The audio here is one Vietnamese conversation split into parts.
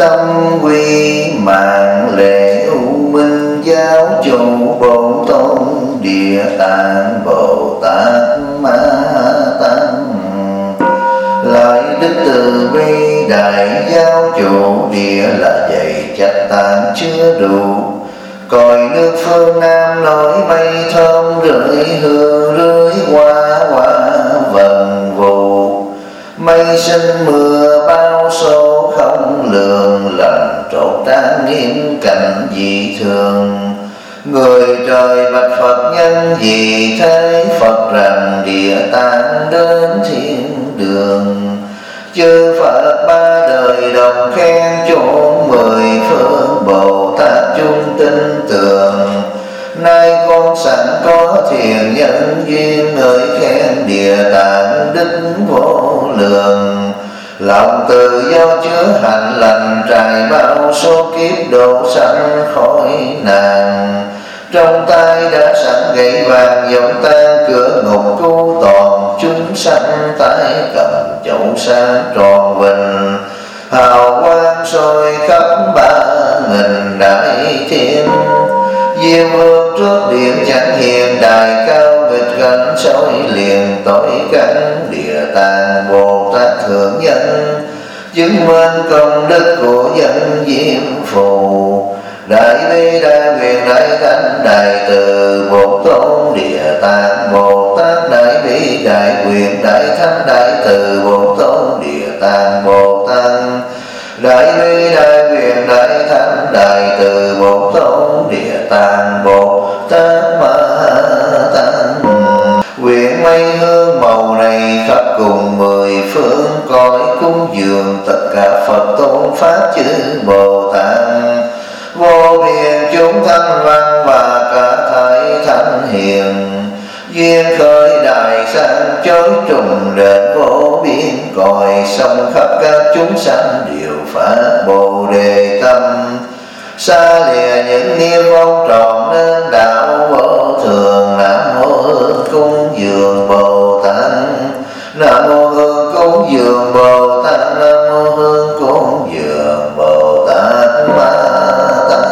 tâm quy mạng lễ u minh giáo chủ Bổn Tôn Địa Tạng Bồ Tát Ma Tăng. Lại đức từ bi đại giáo chủ địa là dày chắc tạng chưa đủ. Cõi nước phương Nam nổi mây thơm rưỡi hương rưỡi hoa hoa vần vụ. Mây sinh mưa bao số không lường, lần trột trang nghiêm cảnh dị thường. Người trời bạch Phật nhân gì thế Phật rằng Địa Tạng đến thiên đường. Chư Phật ba đời đồng khen chốn mười phương, Bồ Tát chung tin tưởng. Nay con sẵn có thiền nhân duyên, ngợi khen Địa Tạng đức vô lượng. Lòng từ do chứa hạnh lành, trải bao số kiếp độ sanh khỏi nàng. Trong tay đã sẵn gậy vàng giọng tan cửa ngục cứu toàn chúng sanh. Tay cầm chậu sáng tròn vinh, hào quang soi khắp 3000 đại thiên. Diêm vương trước điện chẳng hiền, đài cao nghịch cảnh soi liền tối cánh. Địa Tạng Bồ Tát thượng nhân, chứng minh công đức của dân Diêm Phù. Đại bi đại nguyện đại thánh đại từ Bổn Tôn Địa Tạng Bồ Tát. Đại bi đại nguyện đại thánh đại từ Bổn Tôn Địa Tạng Bồ Tát. Đại bi đại nguyện đại thánh đại từ Bổn Tôn Địa Tạng Bồ Tát Ma Tát. Nguyện mây hương màu này khắp cùng mười phương, cõi cúng dường tất cả Phật tôn pháp chư Bồ Tát. Vô biên chúng thanh văn và cả thảy thánh hiền, duyên khởi đại sang chối trùng đến vô biên. Cõi sông khắp các chúng sanh đều phát Bồ Đề tâm, xa lìa những nghiệp vong trọn nên đạo vô thường. Nam mô Hương cúng dường Bồ Tát, Nam mô Hương cúng dường Bồ Tát, Nam mô Hương cúng dường Bồ Tát Ma Tát.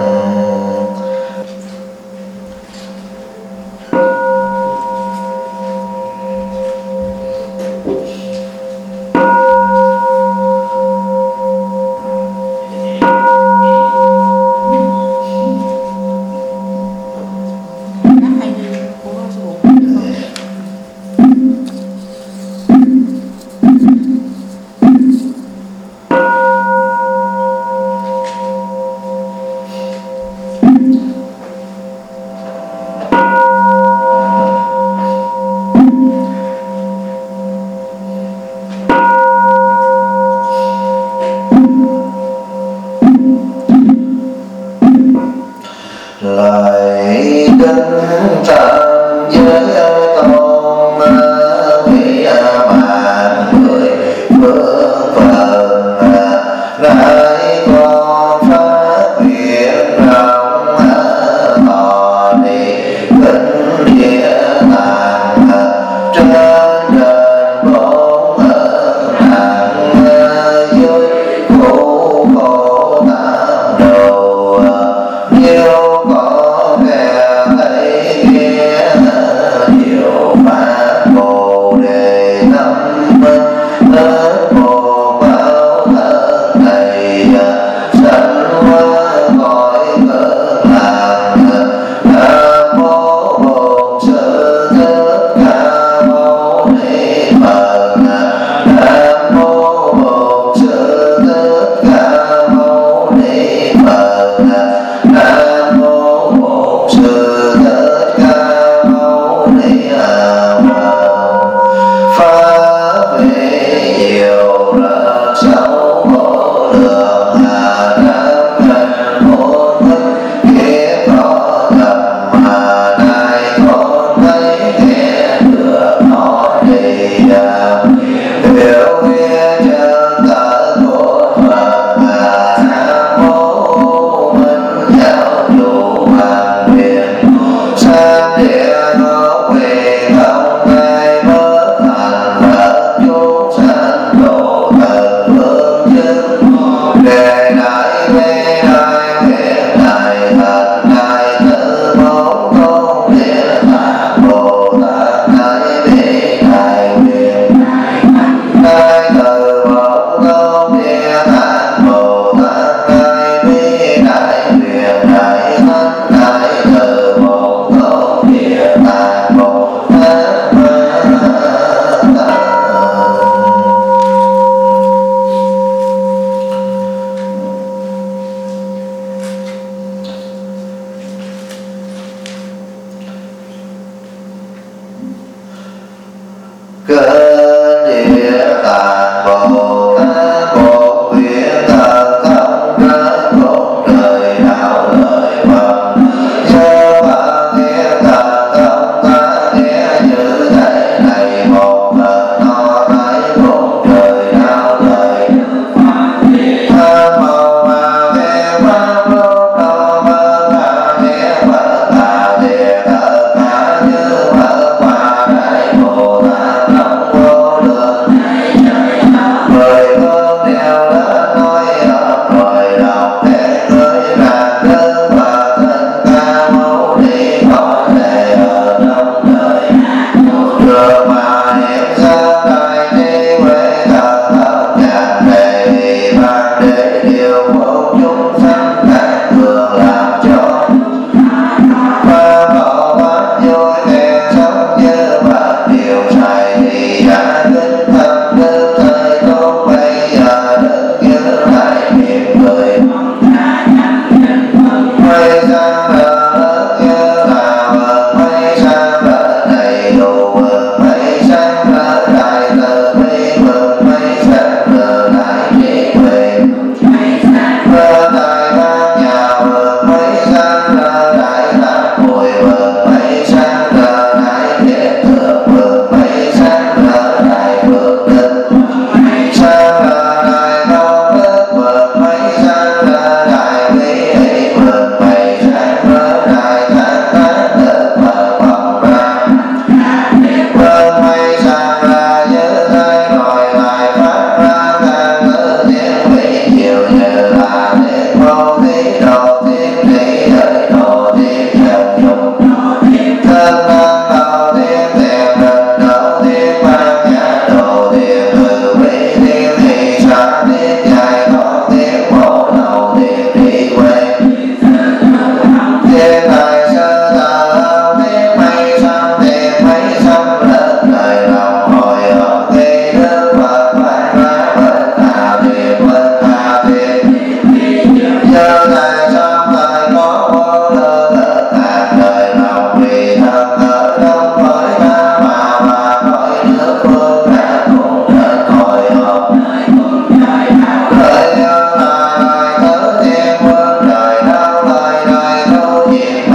Lại đứng tam giới tôn mỹ mạng mười phương phần. Lại con phát nguyện rộng thọ đi kinh địa tạng. Trên đền bốn nặng dưới khổ khổ tam đầu. Nhiều có nghe thấy nghe thiên thời sơ tờ hậu thế mây xăm tiền mấy xăm đất trời lòng hồi hộp khi đức Phật phải ra bất hà thiền sơ thời sơ thời có vô lượng đất hàng đời lòng vì thân ở trong cõi ta mà cõi nước phương đã cùng đất hồi hộp lời nhân là lời tứ thiên vương đời đâu lời đời tu diệt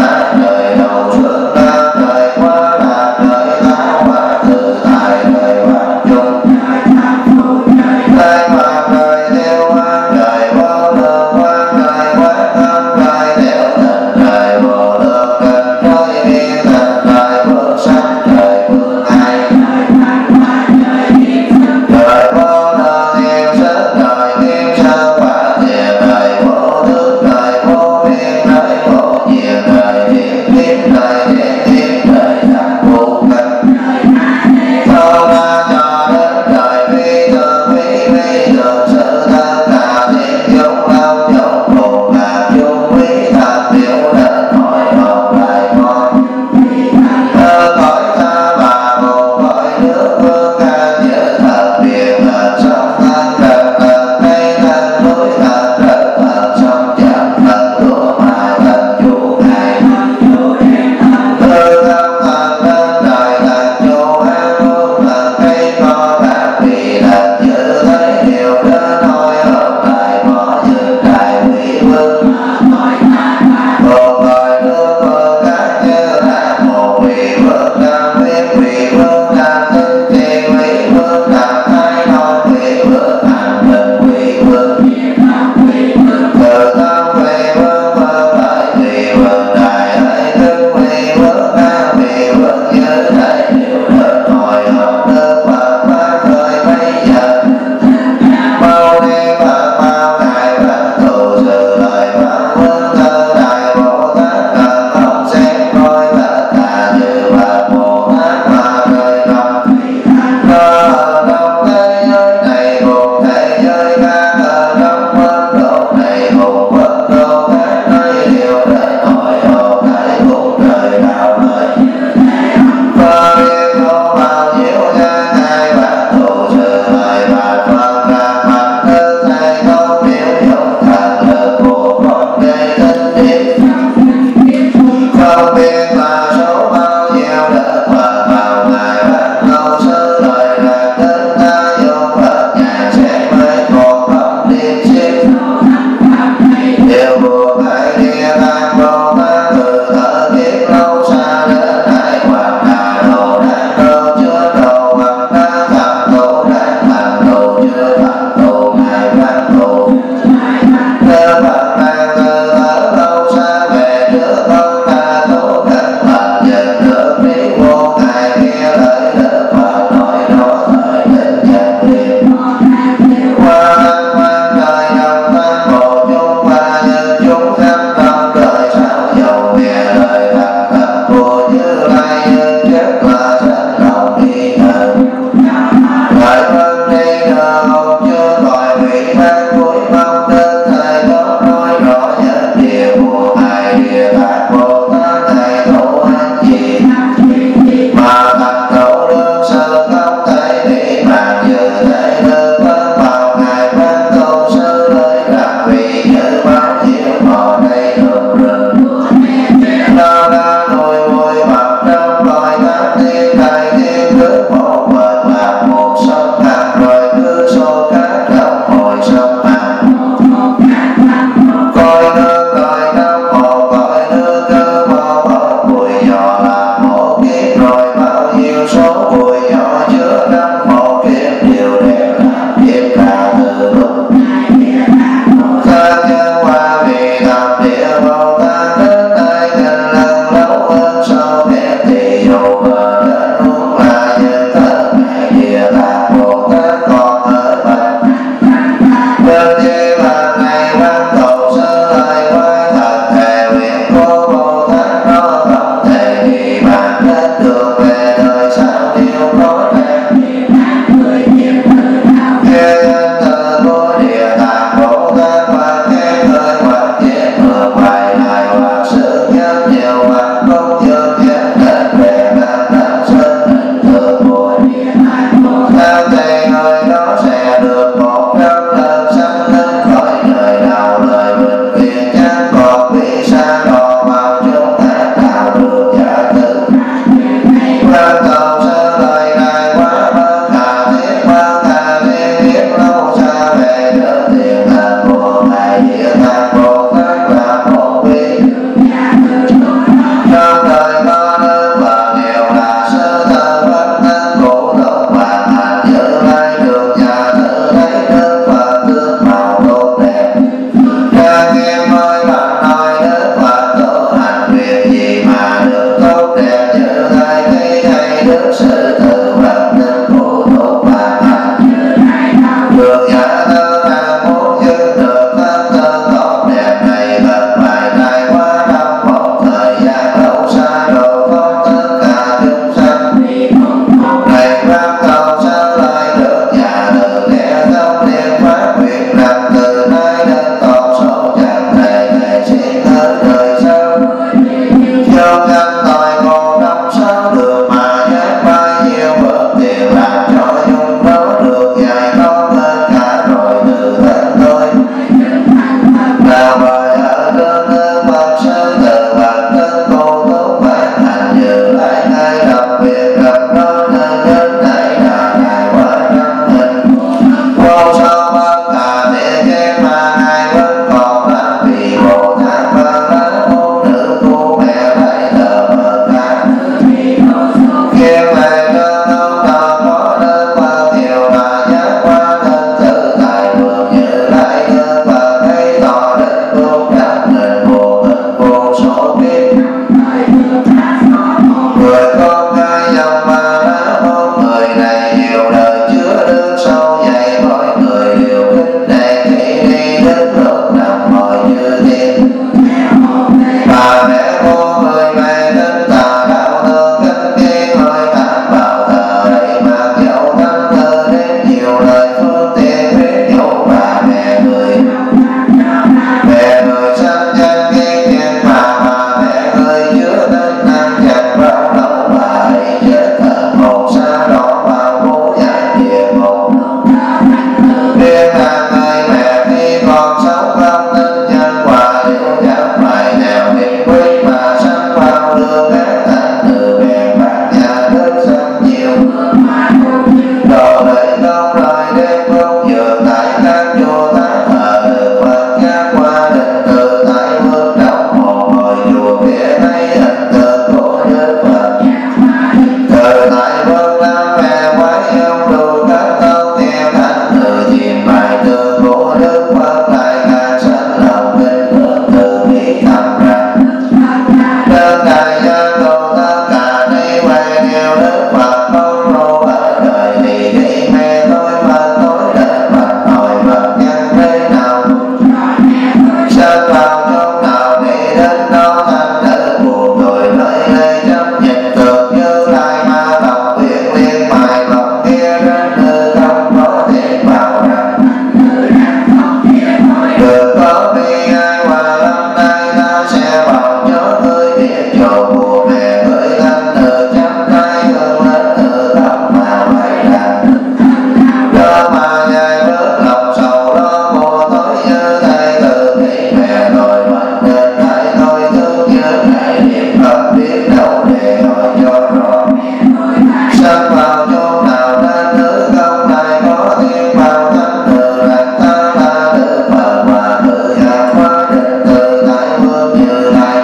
Nhân đại gia độ tất cả đi về nhiều đức Phật không ru ở đời thì đi mẹ tôi mà tôi đất Phật hỏi Phật nhân thế nào sanh vào chỗ nào đi đến đó thành nữ buồn rồi nơi đây chấp nhận được như lai ma lòng nguyện liên mài lòng kia đến nơi không có thể vào rằng được có bi ai và năm nay ta sẽ vào chỗ ngươi địa chỗ của mẹ gửi thân từ chắp tay hương lên từ tâm mà vậy rằng đó mà dài bớt lòng sầu lo mùa tối như thầy từ khi mẹ rồi mình nên thấy tôi thương nhớ ngày niệm Phật biết đâu để hỏi cho rõ sanh vào chỗ nào nên nữ không này có thiên vào thân từ rằng ta là nữ Phật và nữ giác hóa định từ tại vương như lai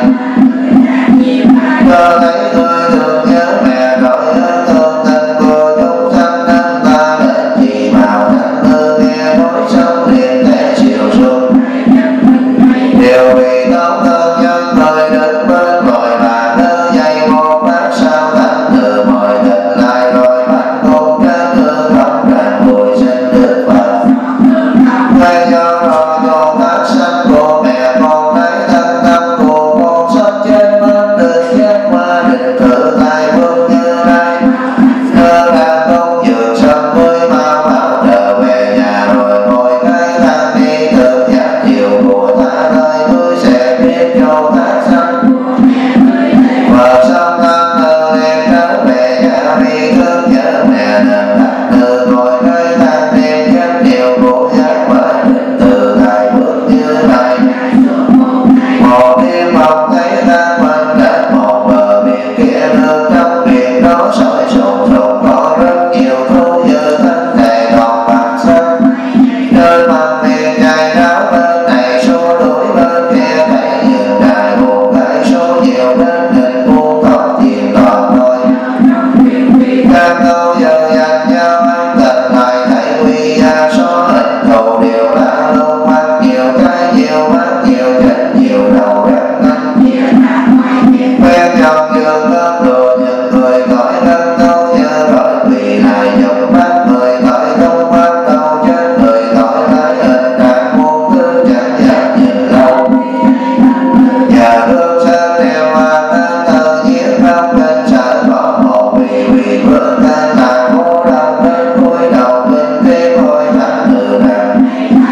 cho thấy tôi thương nhớ mẹ rồi ơn thương tình của chúng sanh nên ta đến chỉ vào thánh hương nghe nói sống liền thế chiều xuống điều vì tống thân nhân thời đứng bên gọi là nơi dây một bát sao thánh từ mọi tình lại rồi bắt cùng trên hương không ràng bụi sinh đức Phật ngay do lo cho tác sanh của mẹ con thấy thân tâm của con sắp chết mất được giác qua định thử tại vương như lai nhớ đang công dược sân vui mau mau trở về nhà rồi ngồi cái thang đi từ giác chiều của ta nơi ngươi sẽ biết cho tác sanh và xong thân thơ đem trở về nhà vì thương nhớ mẹ nên đặt từ ngồi cái thang đi rất nhiều của giác qua định từ tại vương như lai một đêm mong thấy ta quanh đất một bờ biển kia nước trong biển đó sỏi sùng sùng có rất nhiều thú như thân thể còn bạc xanh nơi mặt biển dài ráo bên này số đuổi bên kia thấy như đài một cái số nhiều nên định buông có tiền toàn thôi các câu giờ dành nhau ăn tình lại thấy quy gia số hình thù đều là luôn mắt nhiều cái nhiều mắt nhiều chết nhiều đầu rất nhanh quen dòng giường cơm đồ những người cõi thân câu nhớ rồi vì lại dòng mắt người cõi không bắt đầu chết người cõi lại hình trạng muôn thứ chẳng dám nhìn lâu nhà hương sơn đeo hoa tên thơ nhiếp không bên sợ có một vì vương tên là vô đồng bên cuối đầu bên thế thôi thẳng từ rằng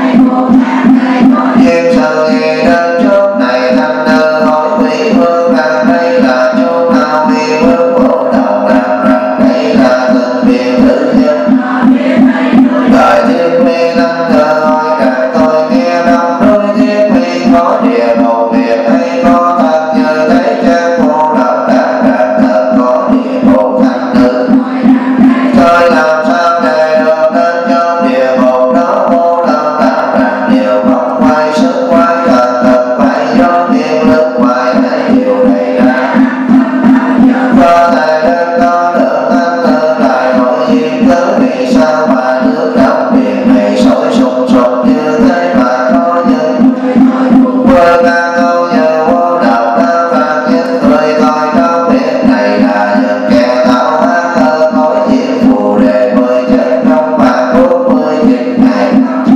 duyên sự gì đến chốt này thành nữ hỏi quý vương rằng đây là chỗ nào vì vương vô đồng rằng đây là từng biển thứ nhất đời thiên mi năng thơ hỏi rằng tôi nghe đông đối thiên mi có địa một việc hay có thật như thế chắc vô đồng rằng thật có địa một thành nữ tôi làm sao để được đến trong địa một đó vô đồng rằng điều không quay sức quay thật thật phải do thiên lực ngoài thấy điều này ra có thể đến đó được thanh thư lại hỏi duyên cớ vì sao mà nước trong biển này sôi sùng sục như thế mà có những vừa ca câu nhờ vô đạo ta và những người coi trong biển này là những kẻ thảo hát thơ nói chuyện phù đề mười chân trong vạn 49 ngày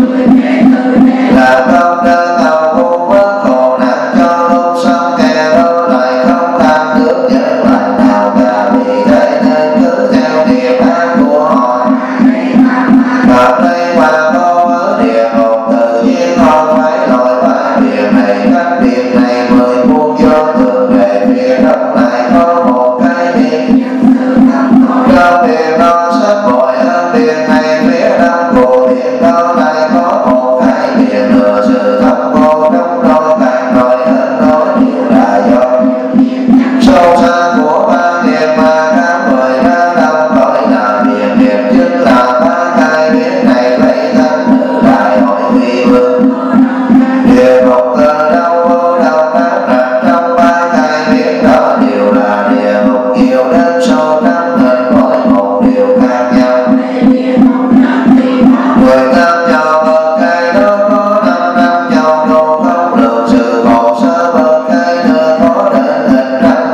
là không đơn tàu vô bất khổ nạn cho lúc sống kẻ đó lại không làm được những lành nào cả vì thế nên cứ theo nghiệp ác của họ gặp đây mà cô ở địa ngục tự nhiên không phải lội bãi biển này cách biển này 10 muôn vô thường về phía đông lại có một cái biển trong biển đó sắp bội hơn biển này phía đông của biển đó lại có một cái biển nửa sự thâm cô trong đó càng nổi hơn đó nhiều là do sâu xa của ba nghiệp mà khám người ra đông gọi là biển nghiệp chính là ba cái biển này lấy thân nữ đại hội quy vương địa ngục từ đâu vô đâu đáp rằng trong ba cái biển đó đều là địa ngục nhiều đến số trăm hình mỗi một điều khác nhau người tam cho một cái đó có 500 châu đồ không được sự khổ sở một cái nữa có đến hình trăm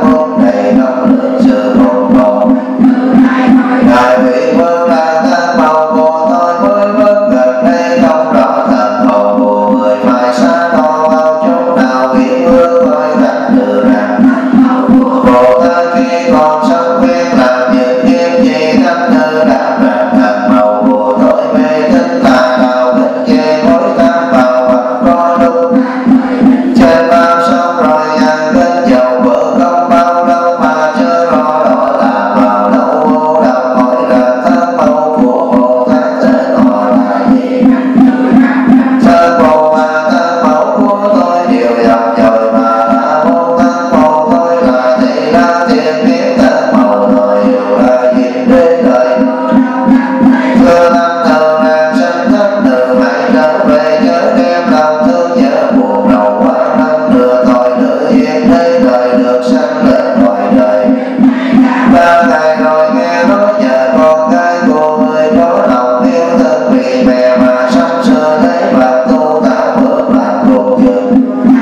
la thiên kiến ta màu nội dù là diệt đế đời thưa năm đầu nàng sanh thất nữ hãy trở về chớ đem lòng thương nhớ buồn đầu qua năm nửa tội nữ diệt đế đời được sanh lên ngoài đời ba ngày rồi nghe nói nhờ con cái của người có lòng yêu thương vì mẹ mà sanh xưa thấy bạn tu tạo phước làm cùng dừng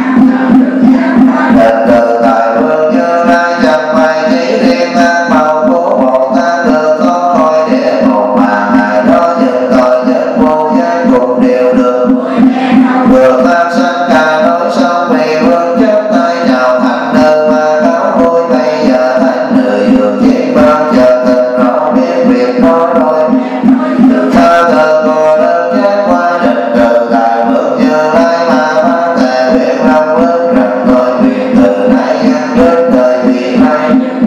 đền từ tại vương Như Lai chẳng may chỉ riêng ăn màu của Bồ Tát được con coi để một mà ngày đó những tội nhân vô gian cùng đều được vượt tham sanh cả nỗi sông vì vương chấp tay nhào thành nữ mà cáo vui bây giờ thành nữ dường chỉ bao giờ tình rõ biết việc nói rồi tha thứ cô đơn giác qua định từ tại vương Như Lai mà phát thệ nguyện lòng ước rằng tôi nguyện từ nay gian đến đời vì nay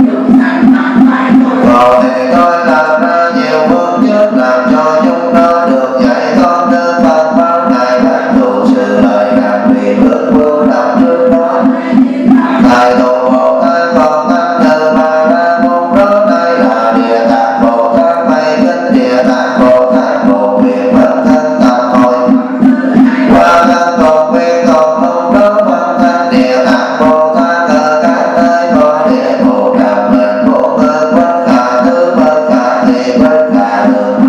còn thì tôi làm ra nhiều phước trước làm cho chúng nó được dạy con đơn phật bao ngày bắt tụ sự lời làm vì bước vô đạo trước đó thầy tổ Bồ Tát còn tăng từ mà ra môn đó đây là địa tạng Bồ Tát may kính địa tạng Bồ Tát một việc bất thân tạm hồi qua thân còn viên còn môn đó bất thân địa tạng Bồ Tát ở các nơi có địa ngục làm mình vô cơ bất khả thứ bất khả thì bất khả đường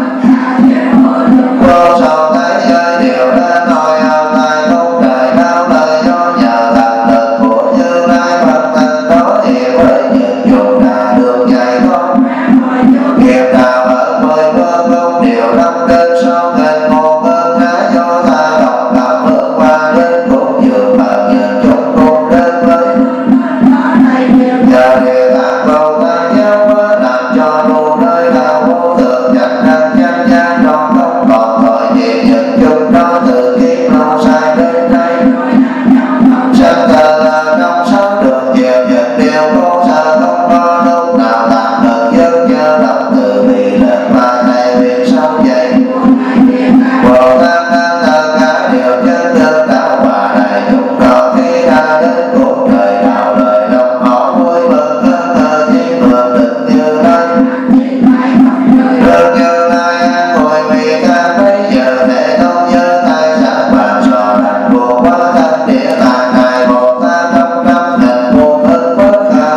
vô sầu thế giới đều đã nói ao tai không đời đau lời do nhờ thần lực của Như Lai Phật thân đó thì với những dùng đã được dạy con nghiệp nào ở mười phương không điều năm đơn số gần một hơn đã do ta đọc cảm bước qua đến cũng dường mà nhìn chúng cũng đến với nhờ địa tạng Bồ Tát giáo hóa làm cho luôn nơi đạo vô thượng chẳng năng chân gian đó không còn tội gì những chúng nó từ kiếp lâu sai đến nay sanh thờ là trong sáu đường chiều những điều cô sợ không có lúc nào tạm được dân nhớ lòng từ bi lên mà thầy việc sau vậy Bồ Tát an thờ cả điều chân thương đạo và đại chúng đó khi đã đến cuộc đời đạo lời đồng họ vui mừng thân thờ chỉ mượn được Như Lai được Như Lai an ngồi vì ta bây giờ để không nhớ tài sản bàn sò đành của quá thân địa tạng ngài Bồ Tát trong trăm nghìn muôn ức bất khả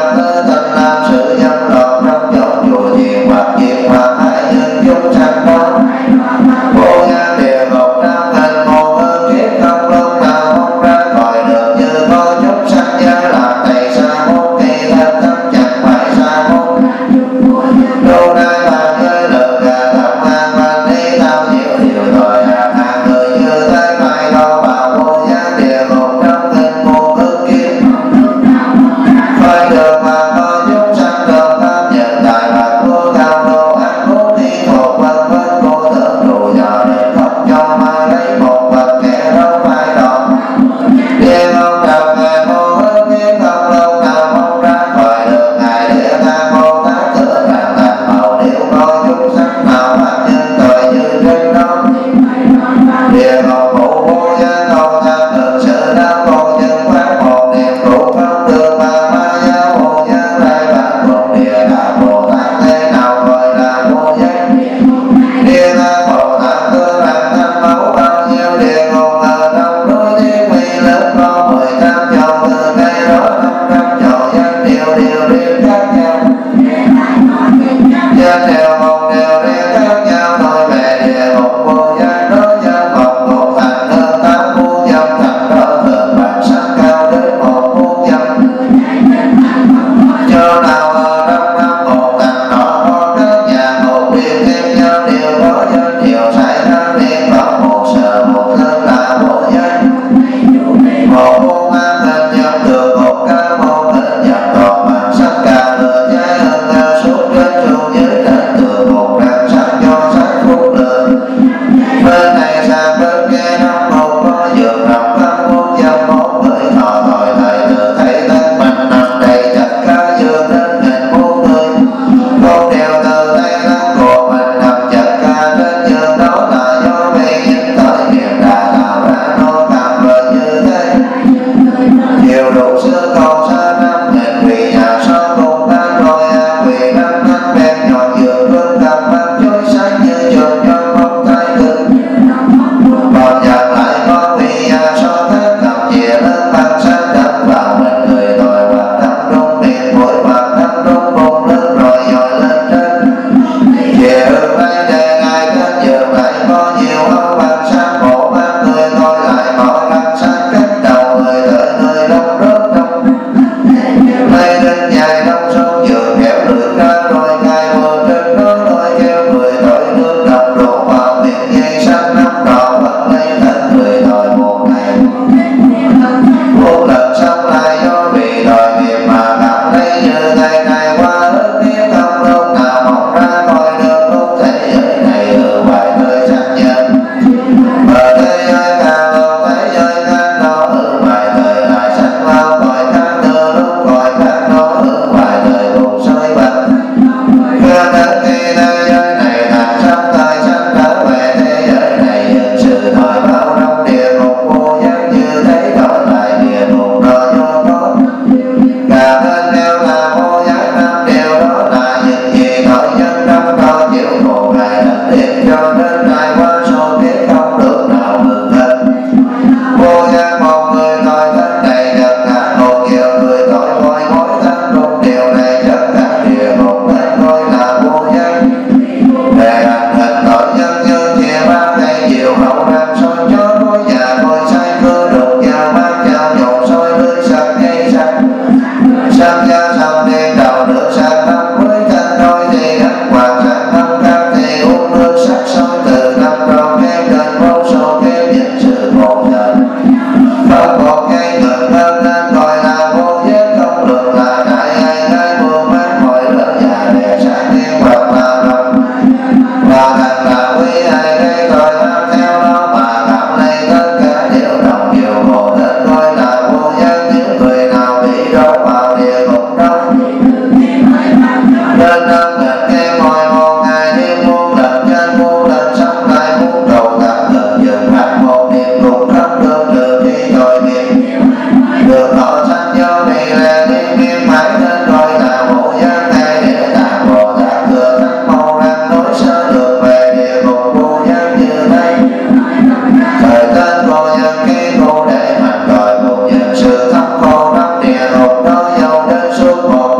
Hãy subscribe cho kênh Ghiền Mì Gõ để không bỏ lỡ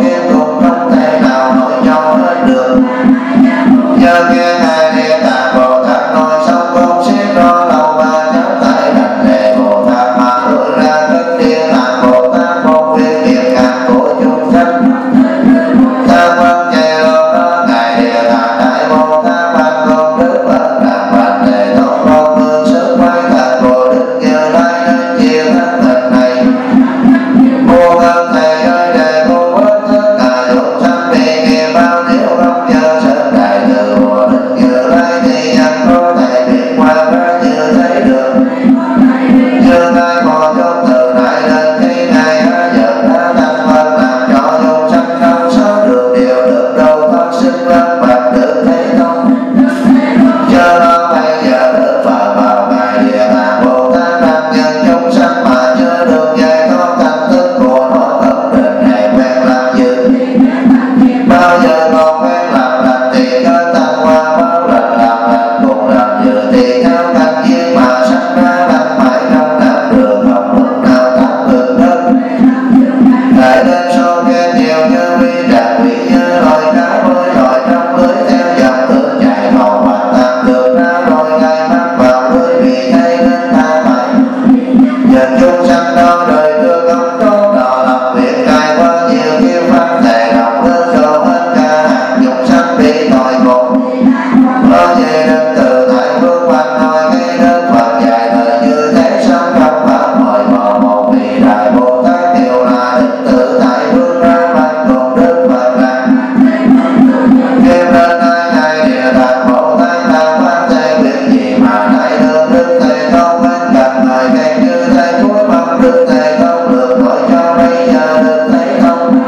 kiếp cũng không thể nào nổi trôi hết được. Nhớ nghe hai địa tạng Bồ Tát nói xong con sẽ lo lâu ba cháu tại đảnh lễ Bồ Tát mà đưa ra các địa tạng Bồ Tát một việc việc ngàn của chúng sanh. Tham quan chạy lòng đó ngài địa tạng đại Bồ Tát ban con đức Phật đảnh bạch lễ tôn con mương sức quay thật Bồ Đức Như Lai đến chia thân hình này. Vô ơn thầy ơi để vô bất tất cả chúng sanh bị nghiệp bao nếu không nhờ sự đại từ Bồ Đức Như Lai thì chẳng có thể biết qua ra như thấy được. Như Lai một chút từ nãy đến khi Ngài đã dẫn đã thành Phật làm cho chúng sanh không sáu được điều được đâu phát sinh văn bạch được thế thông. Do đó bây giờ Đức Phật bảo Ngài Địa Tạng Bồ Tát đang nhân chúng sanh mà chưa được giải thoát thành thức của nó không định hãy quen làm dữ. Bao giờ còn quen làm lành thì cơ tăng qua bao lần làm lành cùng làm dữ thì theo căn duyên mà sanh ra lành mãi trong đám đường không lúc nào tạm ngừng hết. Lại đến số khen nhiều như vi trạc vị như loài cá bơi lội trong lưới theo dòng nước chảy màu hoàn toàn được ra rồi gai mắt vào lưới vì thấy nên tha mày. Nhân chúng sanh đó đời chưa không trốn đỏ làm việc cai quá nhiều kiếp phát thể đọc lên cho hết cả hàng chúng sanh bị tội cùng. Có gì đến từ Thái Phương Văn nói cái đức Phật dạy đời như thế sống trong pháp mời mò một vị đại Bồ Tát đều là đích tử Thái Phương ra mặt cùng Đức Phật rằng kim đến hai ngày Địa Tạng Bồ Tát đã phát thể việc gì mà đại được Đức Thế Tôn bên cạnh người khen như thế cuối mong Đức Thế Tôn được nói cho bây giờ Đức Thế Tôn.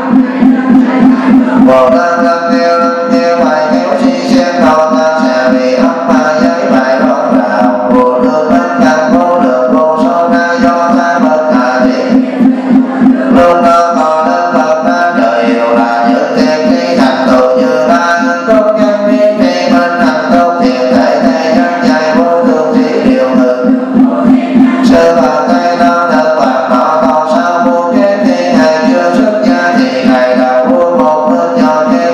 Bồ Tát lắng kêu bài kéo si xem đầu ta sẽ bị ốc mà giấy bài rót rào vô lượng bên cạnh vô lượng vô số na do ta bất khả thi. Lúc đó có Đức Phật ta đời hiểu là như tiền khi thành tựu như là người tốt nhân viên thì mình thành tốt thiện thể thế nhân dài vô thường chỉ điều ngừng. Sư Phật thấy đó Đức Phật đó còn sao vua kế khi Ngài chưa xuất gia thì Ngài là vua một nước nhỏ kế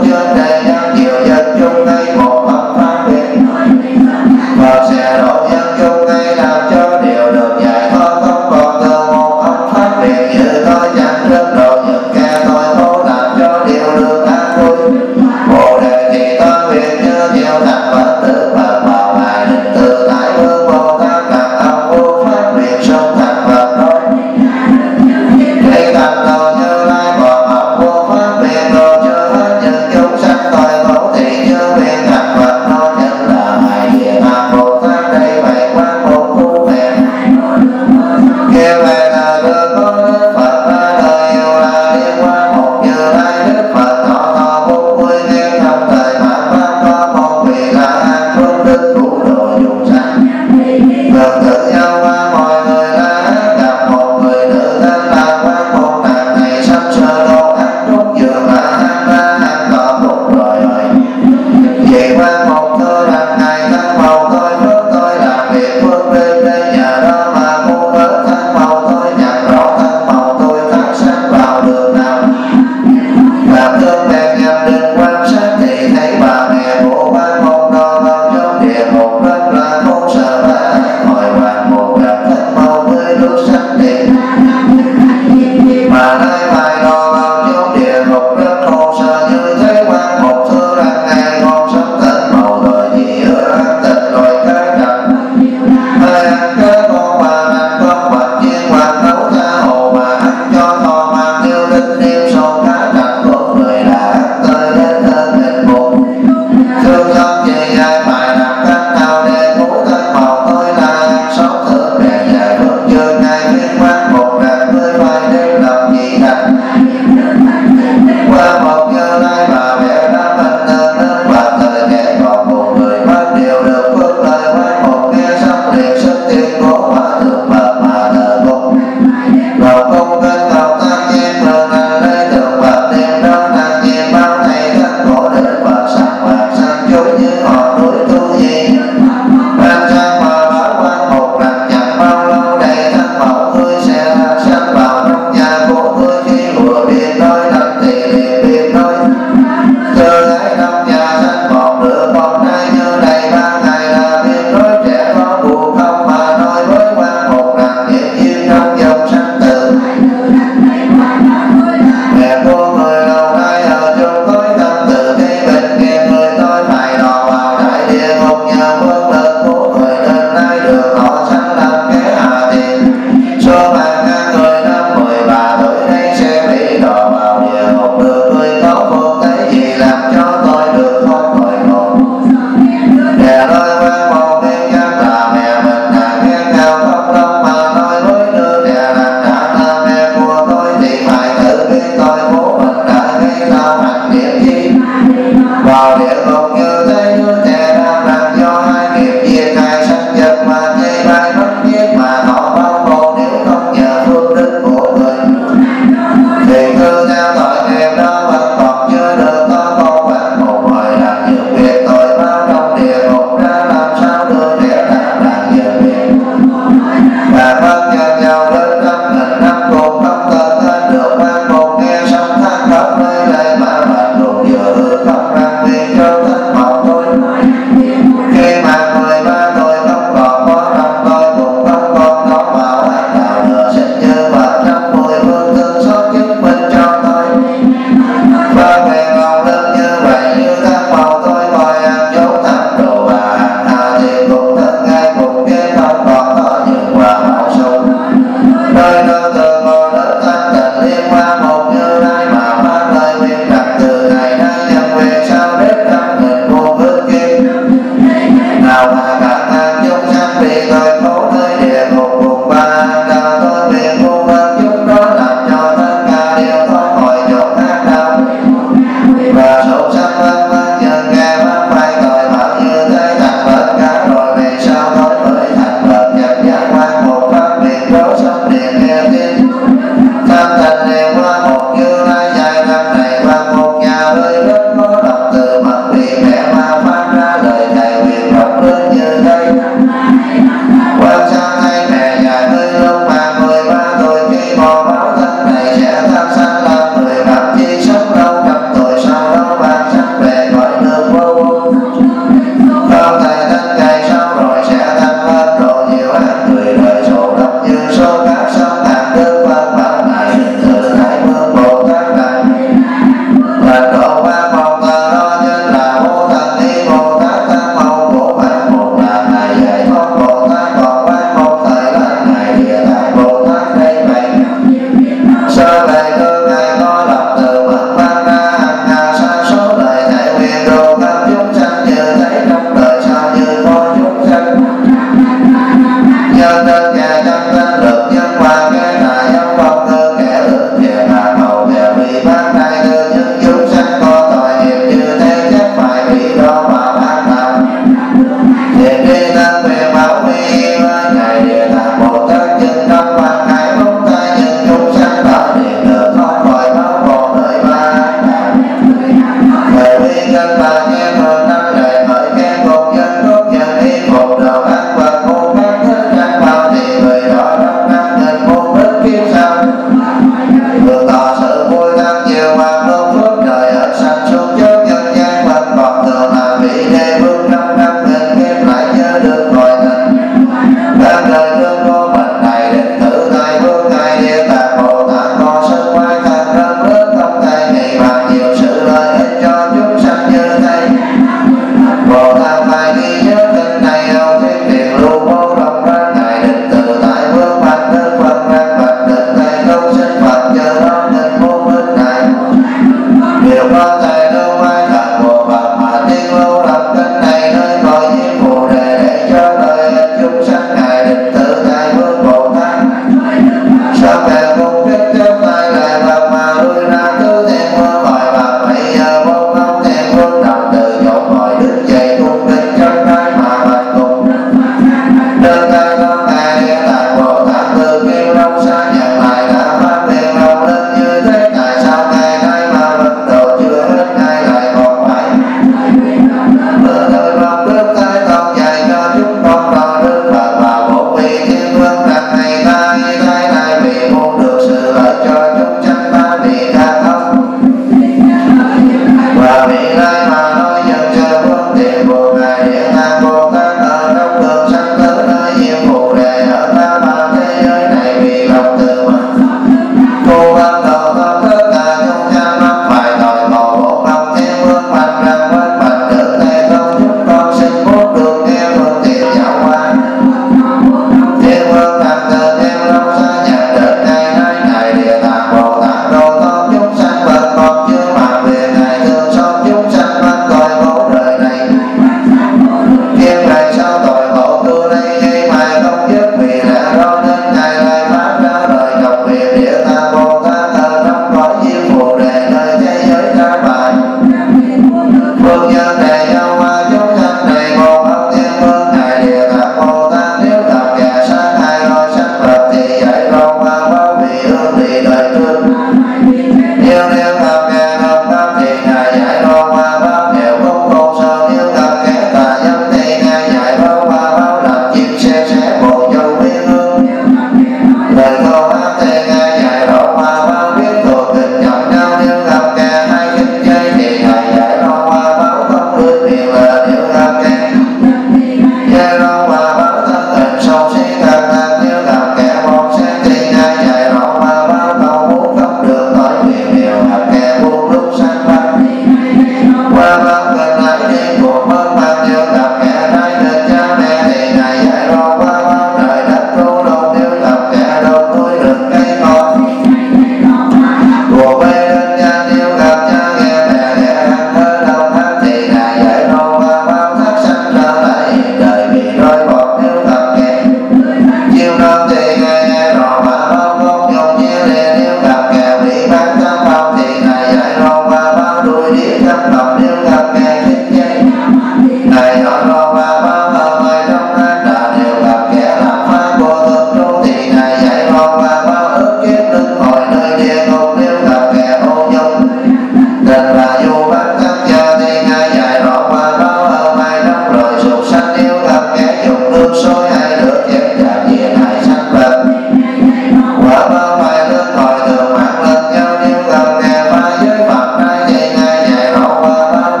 Hãy subscribe cho kênh Ghiền Mì Gõ để không bỏ lỡ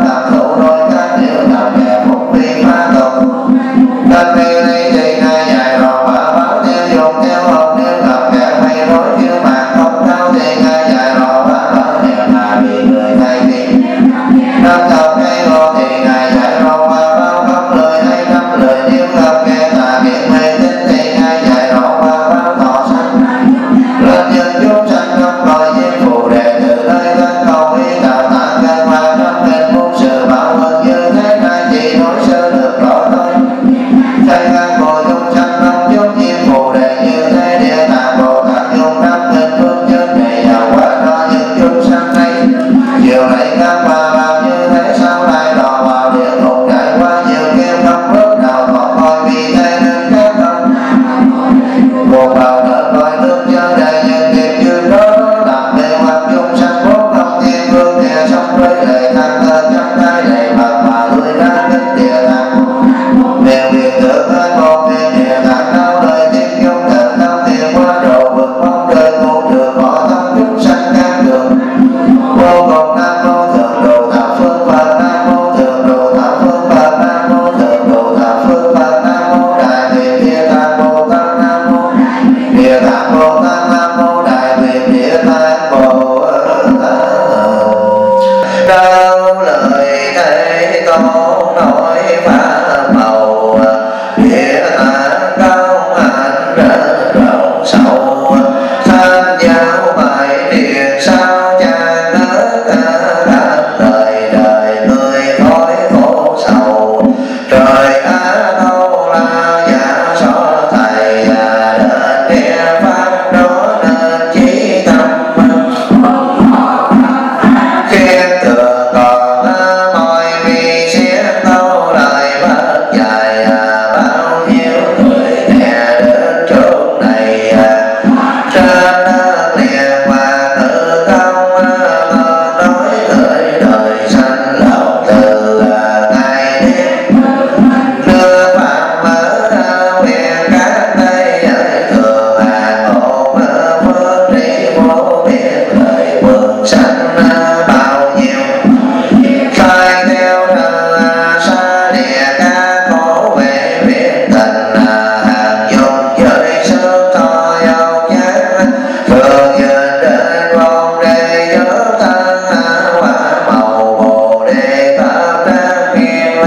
lai theo xa lìa ca khổ về biết tình hàng dùng giới sớm thôi ông giác thường nhìn đến con đề nhớ thân quả màu bồ đề pháp đáng nghiêm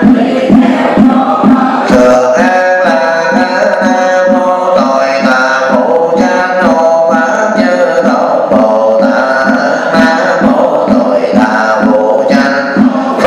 thường an là nam mô tội tà phụ chánh hộ pháp chư tôn bồ tát nam mô tội tà phụ chánh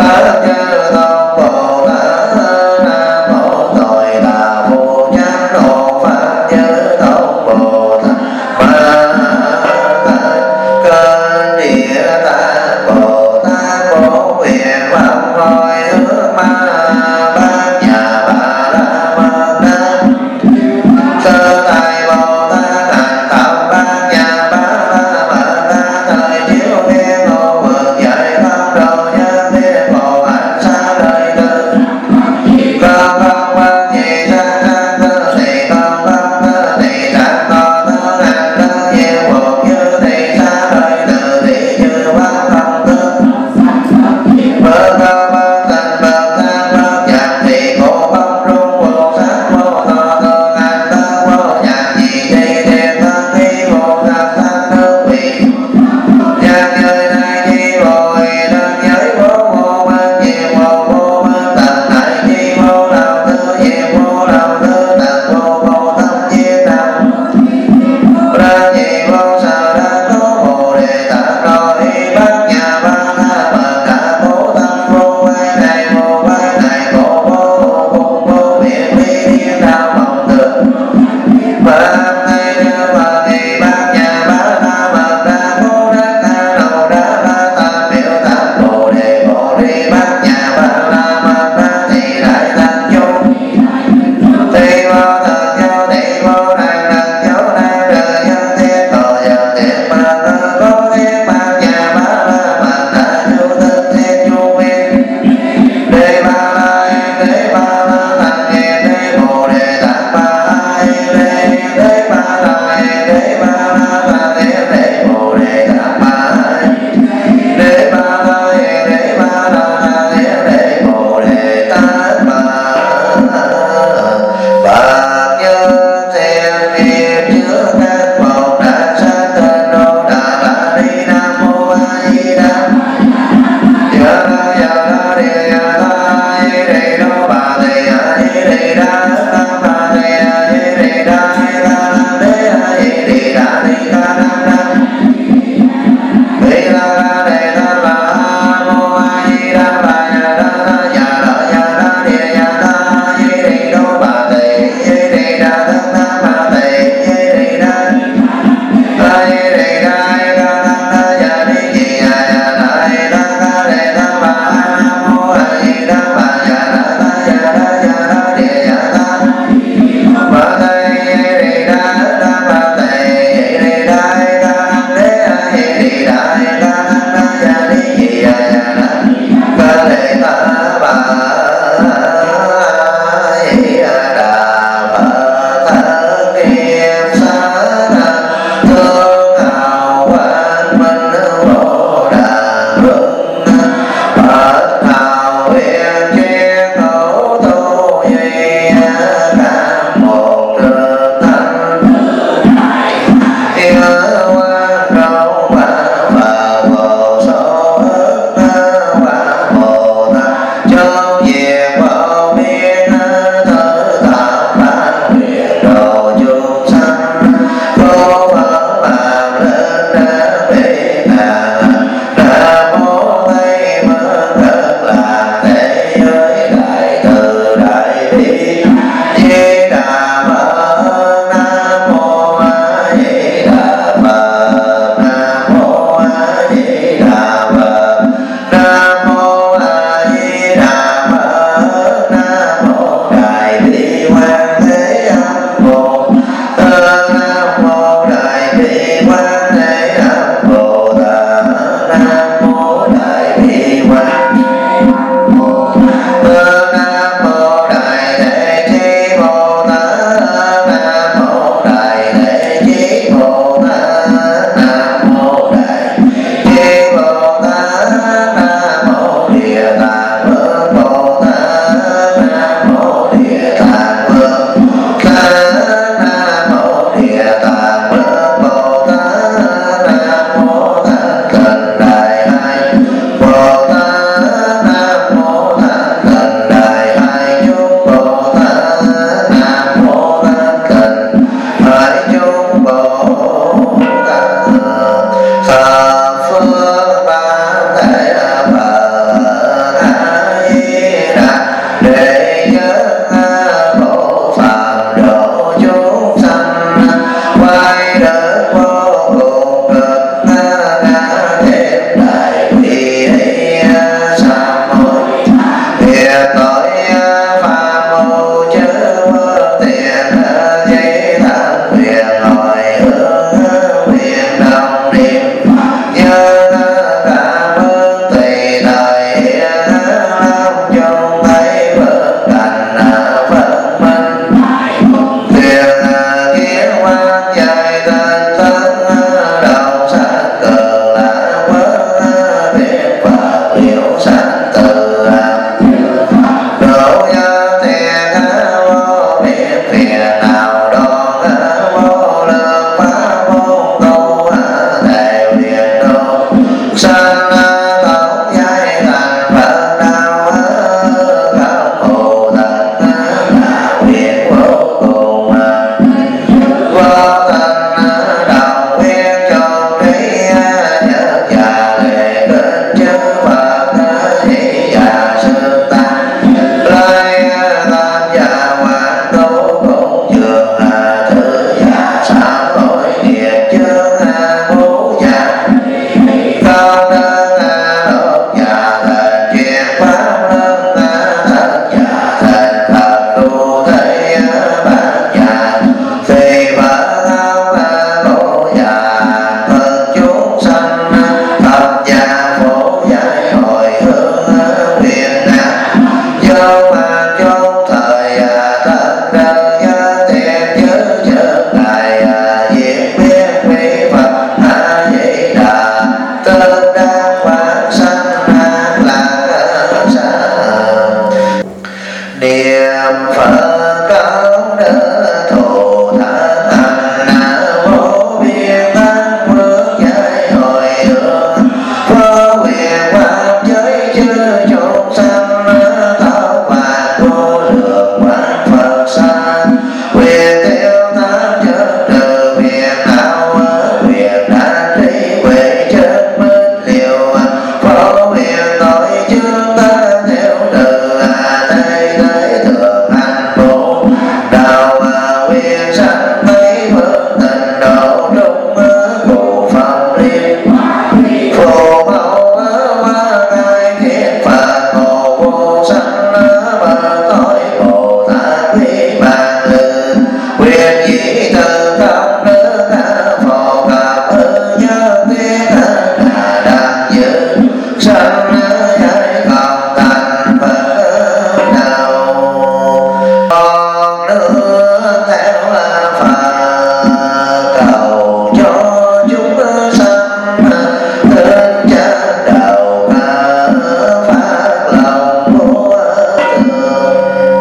niệm Phật cao đỡ thù thắng hành vô biên an phước giải hồi hướng phó quyền pháp giới chư chúng sanh thảo phạt vô lượng quán Phật sanh quyền tiêu tác chất trừ phiền não quyền đan trí huệ chất minh liều phó quyền nói chương ta theo từ đây tới thượng hành bộ đạo quyền sanh mấy phương tình độ trung cụ phẩm liên phù mẫu ma khai thiên Phật hộ vô sanh mà tối Bồ Tát quý bàn lư quyền dĩ từ khắp nước phổ cập nhân tiên đàn giữ sanh giải còn thành Phật đạo con nương theo Phật cầu cho chúng sanh đến chân đầu phát lòng vô thường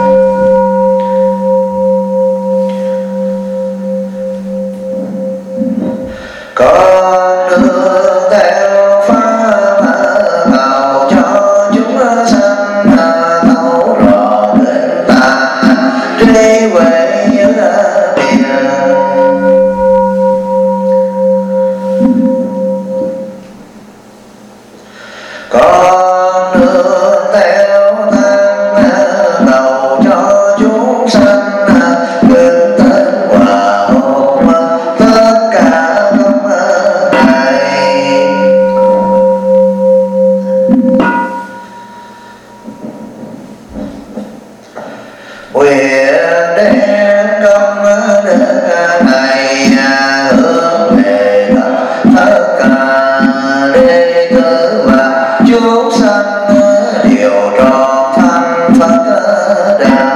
con nương theo Pháp cầu cho chúng sanh thấu rõ đến tạng trí huệ như biển con nương theo Thánh cầu cho chúng sanh bình tĩnh hòa hồn tất cả tâm này nguyện đến công đức này hướng về tất cả đệ tử và chúng sanh đều tròn thành Phật đạo